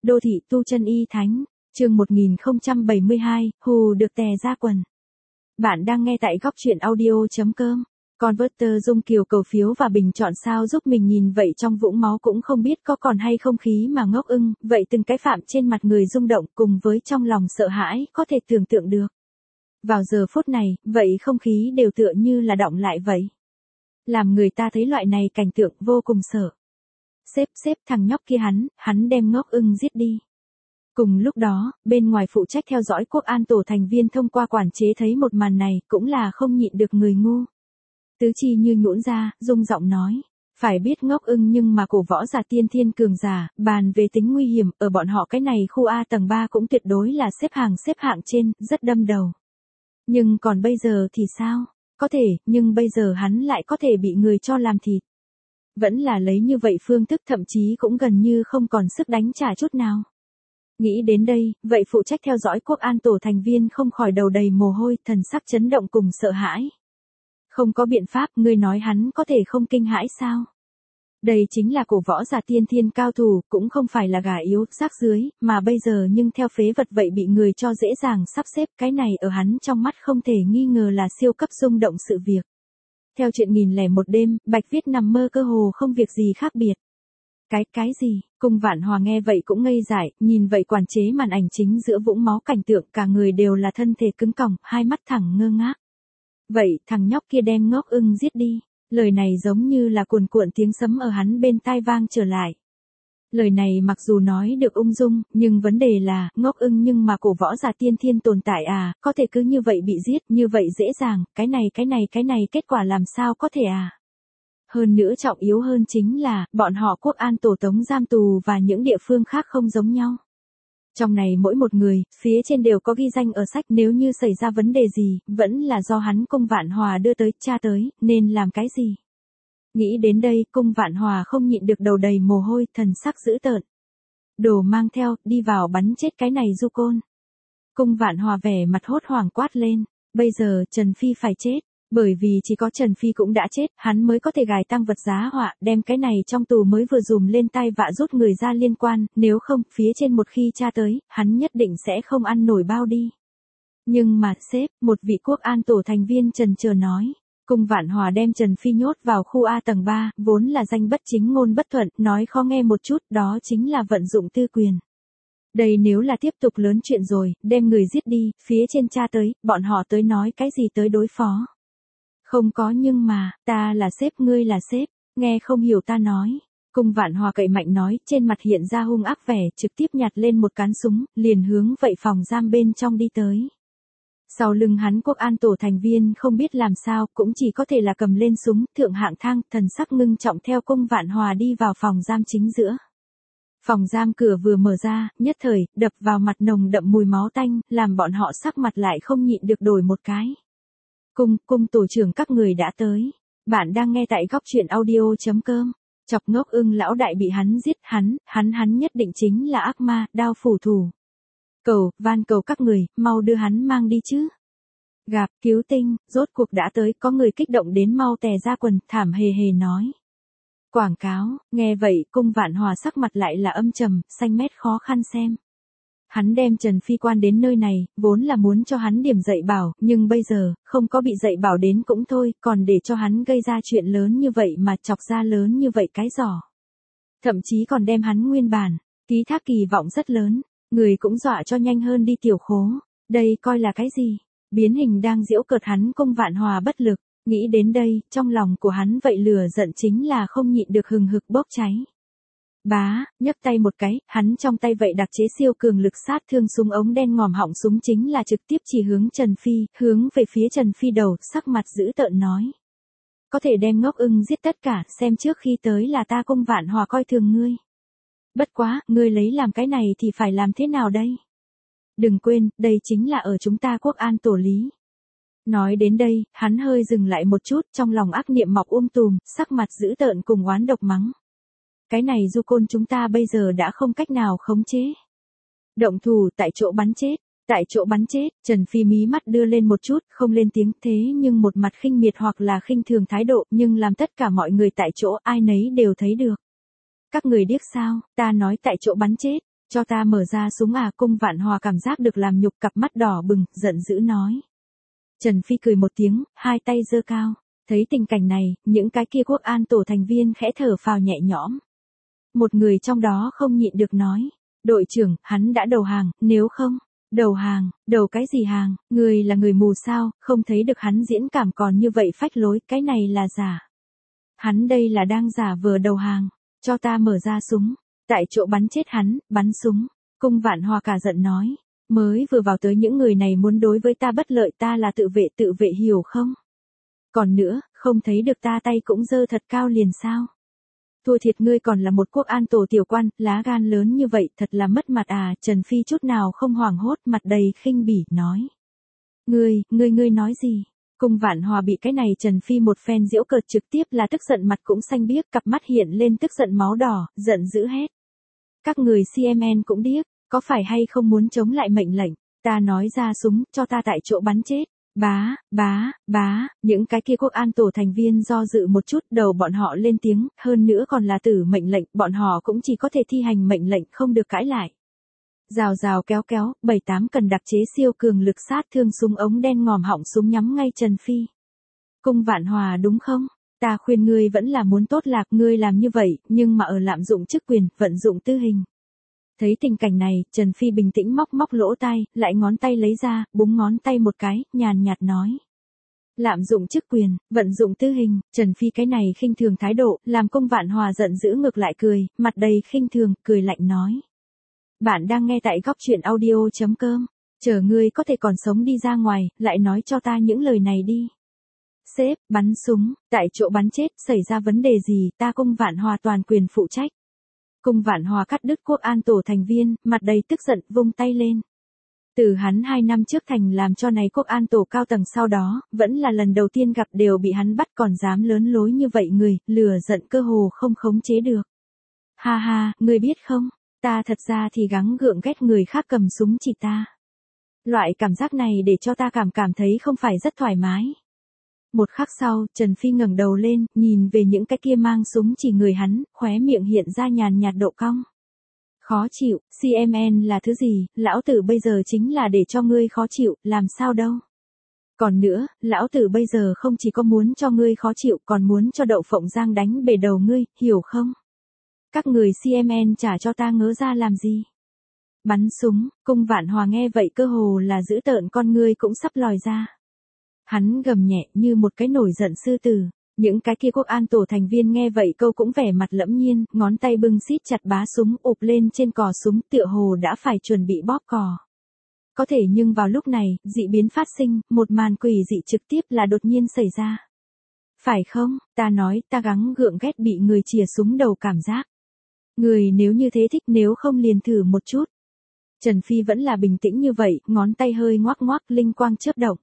Đô thị tu chân y thánh, chương 1072, hù được tè ra quần. Bạn đang nghe tại góc truyện audio.com. Converter Dung Kiều cầu phiếu và bình chọn sao giúp mình nhìn vậy trong vũng máu cũng không biết có còn hay không khí mà ngốc ưng, vậy từng cái phạm trên mặt người rung động cùng với trong lòng sợ hãi có thể tưởng tượng được. Vào giờ phút này, vậy không khí đều tựa như là đọng lại vậy. Làm người ta thấy loại này cảnh tượng vô cùng sợ. Xếp thằng nhóc kia hắn đem ngốc ưng giết đi. Cùng lúc đó, bên ngoài phụ trách theo dõi quốc an tổ thành viên thông qua quản chế thấy một màn này cũng là không nhịn được người ngu. Tứ chi như nhũn ra, rung giọng nói. Phải biết ngốc ưng nhưng mà cổ võ giả tiên thiên cường giả, bàn về tính nguy hiểm, ở bọn họ cái này khu A tầng 3 cũng tuyệt đối là xếp hạng trên, rất đâm đầu. Nhưng còn bây giờ thì sao? Có thể, nhưng bây giờ hắn lại có thể bị người cho làm thịt. Vẫn là lấy như vậy phương thức thậm chí cũng gần như không còn sức đánh trả chút nào. Nghĩ đến đây, vậy phụ trách theo dõi quốc an tổ thành viên không khỏi đầu đầy mồ hôi, thần sắc chấn động cùng sợ hãi. Không có biện pháp, ngươi nói hắn có thể không kinh hãi sao? Đây chính là cổ võ giả tiên thiên cao thủ, cũng không phải là gà yếu, rác dưới, mà bây giờ nhưng theo phế vật vậy bị người cho dễ dàng sắp xếp, cái này ở hắn trong mắt không thể nghi ngờ là siêu cấp rung động sự việc. Theo chuyện 1001 đêm, Bạch Viết nằm mơ cơ hồ không việc gì khác biệt. Cái gì? Cung Vạn Hòa nghe vậy cũng ngây dại, nhìn vậy quản chế màn ảnh chính giữa vũng máu cảnh tượng cả người đều là thân thể cứng còng, hai mắt thẳng ngơ ngác. Vậy, thằng nhóc kia đem ngốc ưng giết đi. Lời này giống như là cuồn cuộn tiếng sấm ở hắn bên tai vang trở lại. Lời này mặc dù nói được ung dung, nhưng vấn đề là, ngốc ưng nhưng mà cổ võ giả tiên thiên tồn tại à, có thể cứ như vậy bị giết, như vậy dễ dàng, cái này kết quả làm sao có thể à. Hơn nữa trọng yếu hơn chính là, bọn họ quốc an tổ tống giam tù và những địa phương khác không giống nhau. Trong này mỗi một người, phía trên đều có ghi danh ở sách, nếu như xảy ra vấn đề gì, vẫn là do hắn Cung Vạn Hòa đưa tới, tra tới, nên làm cái gì. Nghĩ đến đây, Cung Vạn Hòa không nhịn được đầu đầy mồ hôi, thần sắc dữ tợn. Đồ mang theo, đi vào bắn chết cái này du côn. Cung Vạn Hòa vẻ mặt hốt hoảng quát lên, bây giờ Trần Phi phải chết. Bởi vì chỉ có Trần Phi cũng đã chết, hắn mới có thể gài tăng vật giá họa, đem cái này trong tù mới vừa dùm lên tai vạ rút người ra liên quan, nếu không, phía trên một khi tra tới, hắn nhất định sẽ không ăn nổi bao đi. Nhưng mà, sếp, một vị quốc an tổ thành viên trần chờ nói, Cung Vạn Hòa đem Trần Phi nhốt vào khu A tầng 3, vốn là danh bất chính ngôn bất thuận, nói khó nghe một chút, đó chính là vận dụng tư quyền. Đây nếu là tiếp tục lớn chuyện rồi, đem người giết đi, phía trên tra tới, bọn họ tới nói cái gì tới đối phó. Không có nhưng mà, ta là sếp ngươi là sếp, nghe không hiểu ta nói. Cung Vạn Hòa cậy mạnh nói, trên mặt hiện ra hung ác vẻ, trực tiếp nhặt lên một cán súng, liền hướng vậy phòng giam bên trong đi tới. Sau lưng hắn quốc an tổ thành viên không biết làm sao, cũng chỉ có thể là cầm lên súng, thượng hạng thang, thần sắc ngưng trọng theo Cung Vạn Hòa đi vào phòng giam chính giữa. Phòng giam cửa vừa mở ra, nhất thời, đập vào mặt nồng đậm mùi máu tanh, làm bọn họ sắc mặt lại không nhịn được đổi một cái. Cung tổ trưởng các người đã tới. Bạn đang nghe tại góc truyện audio.com. Chọc ngốc ưng lão đại bị hắn giết, hắn nhất định chính là ác ma, đao phủ thủ. Van cầu các người, mau đưa hắn mang đi chứ. Gặp, cứu tinh, rốt cuộc đã tới, có người kích động đến mau tè ra quần, thảm hề hề nói. Quảng cáo, nghe vậy, Cung Vạn Hòa sắc mặt lại là âm trầm, xanh mét khó khăn xem. Hắn đem Trần Phi quan đến nơi này, vốn là muốn cho hắn điểm dạy bảo, nhưng bây giờ, không có bị dạy bảo đến cũng thôi, còn để cho hắn gây ra chuyện lớn như vậy mà chọc ra lớn như vậy cái giỏ. Thậm chí còn đem hắn nguyên bản, ký thác kỳ vọng rất lớn, người cũng dọa cho nhanh hơn đi tiểu khố, đây coi là cái gì, biến hình đang giễu cợt hắn Cung Vạn Hòa bất lực, nghĩ đến đây, trong lòng của hắn vậy lửa giận chính là không nhịn được hừng hực bốc cháy. Nhấc tay một cái, hắn trong tay vậy đặc chế siêu cường lực sát thương súng ống đen ngòm họng súng chính là trực tiếp chỉ hướng Trần Phi, hướng về phía Trần Phi đầu, sắc mặt dữ tợn nói. Có thể đem ngốc ưng giết tất cả, xem trước khi tới là ta Cung Vạn Hòa coi thường ngươi. Bất quá, ngươi lấy làm cái này thì phải làm thế nào đây? Đừng quên, đây chính là ở chúng ta quốc an tổ lý. Nói đến đây, hắn hơi dừng lại một chút, trong lòng ác niệm mọc tùm, sắc mặt dữ tợn cùng oán độc mắng. Cái này du côn chúng ta bây giờ đã không cách nào khống chế. Động thủ tại chỗ bắn chết, Trần Phi mí mắt đưa lên một chút, không lên tiếng thế nhưng một mặt khinh miệt hoặc là khinh thường thái độ, nhưng làm tất cả mọi người tại chỗ ai nấy đều thấy được. Các người điếc sao, ta nói tại chỗ bắn chết, Cho ta mở ra súng à? Cung Vạn Hòa cảm giác được làm nhục, cặp mắt đỏ bừng, giận dữ nói. Trần Phi cười một tiếng, hai tay giơ cao. Thấy tình cảnh này, những cái kia quốc an tổ thành viên khẽ thở phào nhẹ nhõm. Một người trong đó không nhịn được nói. Đội trưởng, hắn đã đầu hàng, nếu không. Đầu hàng, đầu cái gì hàng, người là người mù sao, không thấy được hắn diễn cảm còn như vậy phách lối, cái này là giả. Hắn đây là đang giả vờ đầu hàng, cho ta mở ra súng, tại chỗ bắn chết hắn, bắn súng. Cung Vạn Hòa cả giận nói, mới vừa vào tới những người này muốn đối với ta bất lợi, ta là tự vệ hiểu không? Còn nữa, không thấy được ta tay cũng giơ thật cao liền sao? Thua thiệt ngươi còn là một quốc an tổ tiểu quan, lá gan lớn như vậy thật là mất mặt à. Trần Phi chút nào không hoảng hốt, mặt đầy khinh bỉ, nói. Ngươi nói gì? Cung Vạn Hòa bị cái này Trần Phi một phen giễu cợt trực tiếp là tức giận, mặt cũng xanh biếc, cặp mắt hiện lên tức giận máu đỏ, giận dữ hét. Các người CMN cũng điếc, có phải hay không muốn chống lại mệnh lệnh, ta nói ra súng, cho ta tại chỗ bắn chết. Bá, những cái kia quốc an tổ thành viên do dự một chút, đầu bọn họ lên tiếng, hơn nữa còn là tử mệnh lệnh, bọn họ cũng chỉ có thể thi hành mệnh lệnh, không được cãi lại. Rào kéo, 7-8 cần đặc chế siêu cường lực sát thương súng ống đen ngòm họng súng nhắm ngay Trần Phi. Cung Vạn Hòa đúng không? Ta khuyên ngươi vẫn là muốn tốt lạc, ngươi làm như vậy, nhưng mà ở lạm dụng chức quyền, vận dụng tư hình. Thấy tình cảnh này, Trần Phi bình tĩnh móc lỗ tai, lại ngón tay lấy ra, búng ngón tay một cái, nhàn nhạt nói. Lạm dụng chức quyền, vận dụng tư hình, Trần Phi cái này khinh thường thái độ, làm Cung Vạn Hòa giận dữ ngược lại cười, mặt đầy khinh thường, cười lạnh nói. Bạn đang nghe tại góc truyện audio.com, chờ ngươi có thể còn sống đi ra ngoài, lại nói cho ta những lời này đi. Sếp, bắn súng, tại chỗ bắn chết, xảy ra vấn đề gì, ta Cung Vạn Hòa toàn quyền phụ trách. Cung Vạn Hòa cắt đứt quốc an tổ thành viên, mặt đầy tức giận, vung tay lên. Từ hắn 2 năm trước thành làm cho này quốc an tổ cao tầng, sau đó, vẫn là lần đầu tiên gặp đều bị hắn bắt, còn dám lớn lối như vậy, người, lừa giận cơ hồ không khống chế được. Ha, ngươi biết không, ta thật ra thì gắng gượng ghét người khác cầm súng chỉ ta. Loại cảm giác này để cho ta cảm thấy không phải rất thoải mái. Một khắc sau, Trần Phi ngẩng đầu lên, nhìn về những cái kia mang súng chỉ người hắn, khóe miệng hiện ra nhàn nhạt độ cong. Khó chịu, CMN là thứ gì, lão tử bây giờ chính là để cho ngươi khó chịu, làm sao đâu. Còn nữa, lão tử bây giờ không chỉ có muốn cho ngươi khó chịu, còn muốn cho Đậu Phộng Giang đánh bể đầu ngươi, hiểu không? Các người CMN trả cho ta ngớ ra làm gì? Bắn súng, Cung Vạn Hòa nghe vậy cơ hồ là dữ tợn, con ngươi cũng sắp lòi ra. Hắn gầm nhẹ như một cái nổi giận sư tử. Những cái kia quốc an tổ thành viên nghe vậy câu cũng vẻ mặt lẫm nhiên, ngón tay bưng xít chặt bá súng, ụp lên trên cò súng, tựa hồ đã phải chuẩn bị bóp cò. Có thể nhưng vào lúc này, dị biến phát sinh, một màn quỷ dị trực tiếp là đột nhiên xảy ra. Phải không, ta nói, ta gắng gượng ghét bị người chìa súng đầu cảm giác. Người nếu như thế thích, nếu không liền thử một chút. Trần Phi vẫn là bình tĩnh như vậy, ngón tay hơi ngoắc, linh quang chớp động.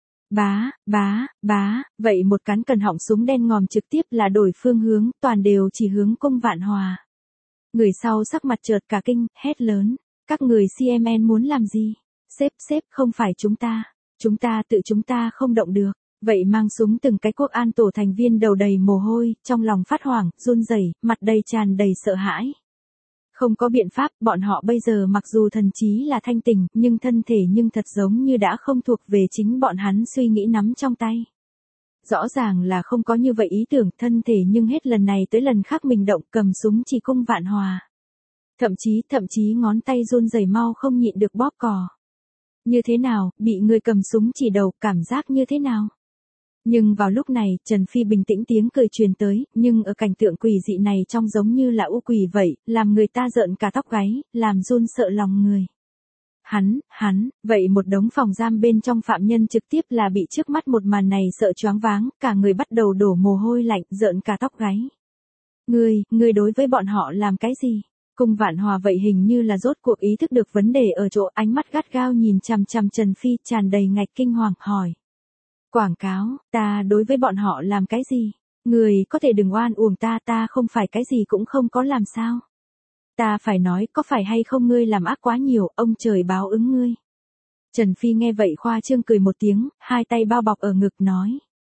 Bá, vậy một cán cần họng súng đen ngòm trực tiếp là đổi phương hướng, toàn đều chỉ hướng Cung Vạn Hòa. Người sau sắc mặt chợt cả kinh, hét lớn, các người CMN muốn làm gì? Sếp, không phải chúng ta tự chúng ta không động được. Vậy mang súng từng cái quốc an tổ thành viên đầu đầy mồ hôi, trong lòng phát hoảng, run rẩy, mặt đầy tràn đầy sợ hãi. Không có biện pháp, bọn họ bây giờ mặc dù thần trí là thanh tỉnh, nhưng thân thể nhưng thật giống như đã không thuộc về chính bọn hắn suy nghĩ nắm trong tay. Rõ ràng là không có như vậy ý tưởng, thân thể nhưng hết lần này tới lần khác mình động, cầm súng chỉ Cung Vạn Hòa. Thậm chí ngón tay run rẩy mau không nhịn được bóp cò. Như thế nào, bị người cầm súng chỉ đầu, cảm giác như thế nào? Nhưng vào lúc này, Trần Phi bình tĩnh tiếng cười truyền tới, nhưng ở cảnh tượng quỷ dị này trong giống như là u quỷ vậy, làm người ta rợn cả tóc gáy, làm run sợ lòng người. Hắn, vậy một đống phòng giam bên trong phạm nhân trực tiếp là bị trước mắt một màn này sợ choáng váng, cả người bắt đầu đổ mồ hôi lạnh, rợn cả tóc gáy. Ngươi đối với bọn họ làm cái gì? Cung Vạn Hòa vậy hình như là rốt cuộc ý thức được vấn đề ở chỗ, ánh mắt gắt gao nhìn chằm Trần Phi, tràn đầy ngạch kinh hoàng, hỏi. Quảng cáo, ta đối với bọn họ làm cái gì? Người có thể đừng oan uổng ta không phải cái gì cũng không có làm sao? Ta phải nói, có phải hay không ngươi làm ác quá nhiều, ông trời báo ứng ngươi. Trần Phi nghe vậy khoa trương cười một tiếng, hai tay bao bọc ở ngực nói.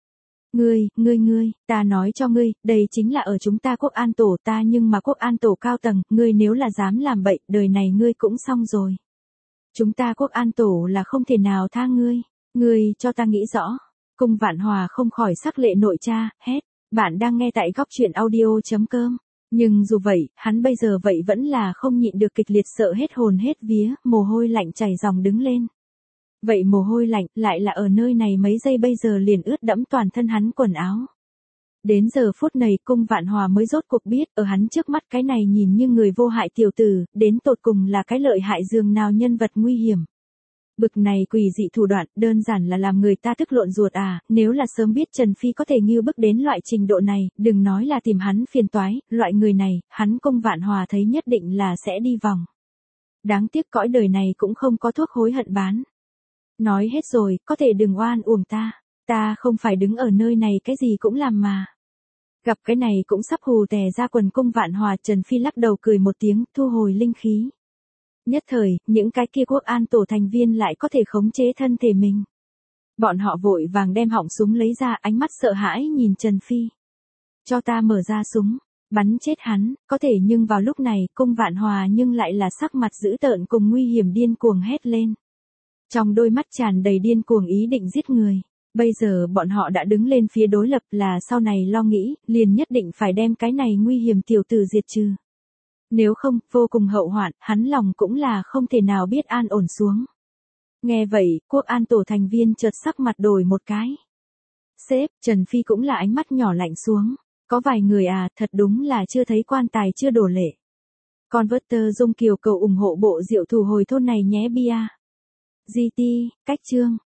Ngươi, ta nói cho ngươi, đây chính là ở chúng ta quốc an tổ ta nhưng mà quốc an tổ cao tầng, ngươi nếu là dám làm bậy, đời này ngươi cũng xong rồi. Chúng ta quốc an tổ là không thể nào tha ngươi cho ta nghĩ rõ. Cung Vạn Hòa không khỏi sắc lệ nội tra, hét, bạn đang nghe tại góc truyện audio.com. Nhưng dù vậy, hắn bây giờ vậy vẫn là không nhịn được kịch liệt sợ hết hồn hết vía, mồ hôi lạnh chảy ròng đứng lên. Vậy mồ hôi lạnh lại là ở nơi này mấy giây bây giờ liền ướt đẫm toàn thân hắn quần áo. Đến giờ phút này Cung Vạn Hòa mới rốt cuộc biết ở hắn trước mắt cái này nhìn như người vô hại tiểu tử, đến tột cùng là cái lợi hại dường nào nhân vật nguy hiểm. Bực này quỷ dị thủ đoạn đơn giản là làm người ta tức lộn ruột à, nếu là sớm biết Trần Phi có thể nghiêu bức đến loại trình độ này, đừng nói là tìm hắn phiền toái, loại người này, hắn Cung Vạn Hòa thấy nhất định là sẽ đi vòng. Đáng tiếc cõi đời này cũng không có thuốc hối hận bán. Nói hết rồi, có thể đừng oan uổng ta không phải đứng ở nơi này cái gì cũng làm mà. Gặp cái này cũng sắp hù tè ra quần Cung Vạn Hòa, Trần Phi lắc đầu cười một tiếng, thu hồi linh khí. Nhất thời, những cái kia quốc an tổ thành viên lại có thể khống chế thân thể mình. Bọn họ vội vàng đem họng súng lấy ra, ánh mắt sợ hãi nhìn Trần Phi. Cho ta mở ra súng, bắn chết hắn, có thể nhưng vào lúc này, Cung Vạn Hòa nhưng lại là sắc mặt dữ tợn cùng nguy hiểm điên cuồng hét lên. Trong đôi mắt tràn đầy điên cuồng ý định giết người. Bây giờ bọn họ đã đứng lên phía đối lập là sau này lo nghĩ, liền nhất định phải đem cái này nguy hiểm tiểu tử diệt trừ. Nếu không, vô cùng hậu hoạn, hắn lòng cũng là không thể nào biết an ổn xuống. Nghe vậy, quốc an tổ thành viên chợt sắc mặt đổi một cái. Sếp, Trần Phi cũng là ánh mắt nhỏ lạnh xuống. Có vài người à, thật đúng là chưa thấy quan tài chưa đổ lệ. Converter Dung Kiều cầu ủng hộ bộ Diệu Thủ hồi thôn này nhé bia. GT, cách chương.